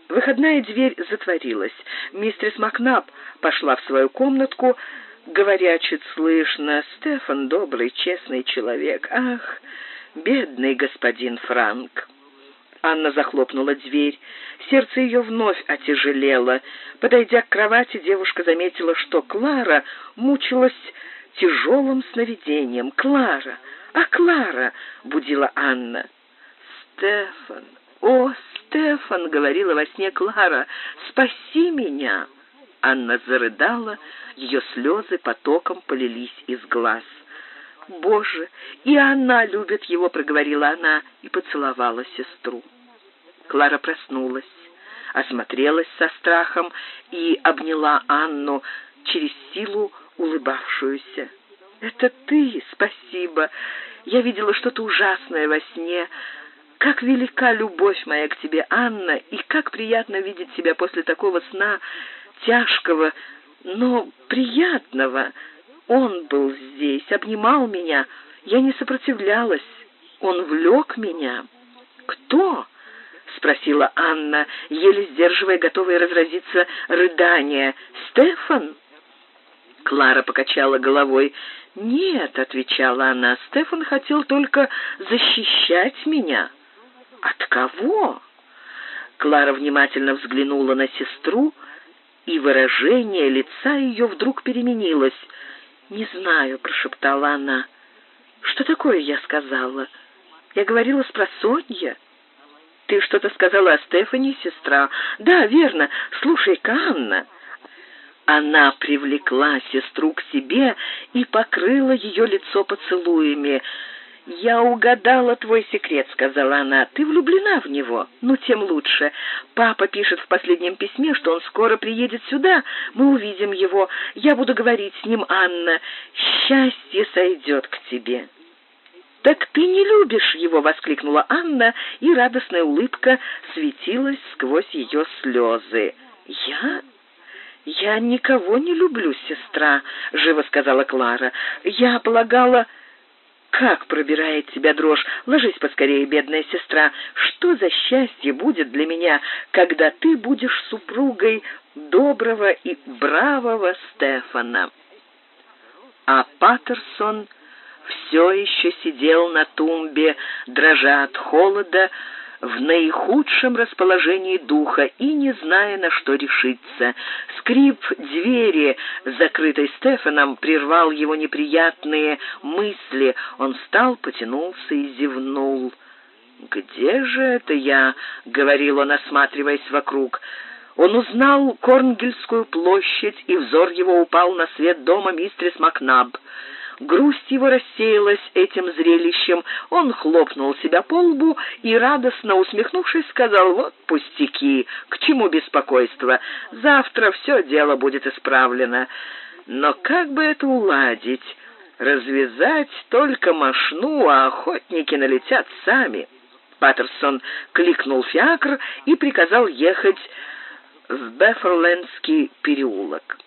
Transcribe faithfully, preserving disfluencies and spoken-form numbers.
Выходная дверь затворилась. Мистерс Макнаб пошла в свою комнатку, говоря чуть слышно: «Стефан добрый, честный человек. Ах, бедный господин Франк!» Анна захлопнула дверь. Сердце ее вновь отяжелело. Подойдя к кровати, девушка заметила, что Клара мучилась тяжелым сновидением. «Клара! А Клара!» — будила Анна. «Стефан! О, Стефан!» — говорила во сне Клара. «Спаси меня!» Анна зарыдала, ее слезы потоком полились из глаз. «Боже, и она любит его!» — проговорила она и поцеловала сестру. Клара проснулась, осмотрелась со страхом и обняла Анну, через силу улыбавшуюся. «Это ты, спасибо! Я видела что-то ужасное во сне. Как велика любовь моя к тебе, Анна, и как приятно видеть тебя после такого сна, тяжкого, но приятного. Он был здесь, обнимал меня, я не сопротивлялась, он влек меня». «Кто?» — спросила Анна, еле сдерживая готовые разразиться рыдания. «Стефан?» Клара покачала головой. «Нет», — отвечала она, — «Стефан хотел только защищать меня». «От кого?» Клара внимательно взглянула на сестру, и выражение лица ее вдруг переменилось. «Не знаю», — прошептала она. «Что такое я сказала? Я говорила спросонья». «Ты что-то сказала о Стефане, сестра?» «Да, верно. Слушай-ка, Анна». Она привлекла сестру к себе и покрыла ее лицо поцелуями. «Я угадала твой секрет», — сказала она. «Ты влюблена в него? Ну, тем лучше. Папа пишет в последнем письме, что он скоро приедет сюда. Мы увидим его. Я буду говорить с ним, Анна. Счастье сойдет к тебе». «Так ты не любишь его!» — воскликнула Анна, и радостная улыбка светилась сквозь ее слезы. «Я? Я никого не люблю, сестра», — живо сказала Клара. «Я полагала...» «Как пробирает тебя дрожь? Ложись поскорее, бедная сестра. Что за счастье будет для меня, когда ты будешь супругой доброго и бравого Стефана?» А Паттерсон все еще сидел на тумбе, дрожа от холода, в наихудшем расположении духа и не зная, на что решиться. Скрип двери, закрытой Стефаном, прервал его неприятные мысли. Он встал, потянулся и зевнул. «Где же это я?» — говорил он, осматриваясь вокруг. Он узнал Корнгельскую площадь, и взор его упал на свет дома мистерс Макнаб. Грусть его рассеялась этим зрелищем. Он хлопнул себя по лбу и, радостно усмехнувшись, сказал: «Вот пустяки, к чему беспокойство? Завтра все дело будет исправлено. Но как бы это уладить? Развязать только мошну, а охотники налетят сами». Паттерсон кликнул фиакр и приказал ехать в Бефферлендский переулок.